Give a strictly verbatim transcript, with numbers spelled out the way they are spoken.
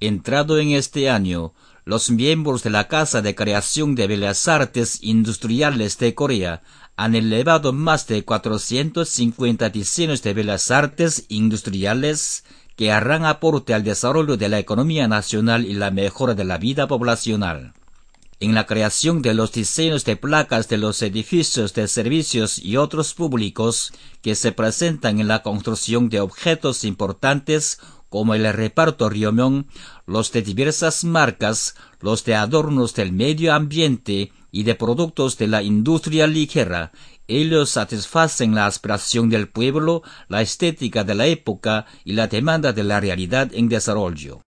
Entrado en este año, los miembros de la Casa de Creación de Bellas Artes Industriales de Corea han elevado más de cuatrocientos cincuenta diseños de bellas artes industriales que harán aporte al desarrollo de la economía nacional y la mejora de la vida poblacional. En la creación de los diseños de placas de los edificios de servicios y otros públicos que se presentan en la construcción de objetos importantes como el reparto Ryomyeong, los de diversas marcas, los de adornos del medio ambiente y de productos de la industria ligera, ellos satisfacen la aspiración del pueblo, la estética de la época y la demanda de la realidad en desarrollo.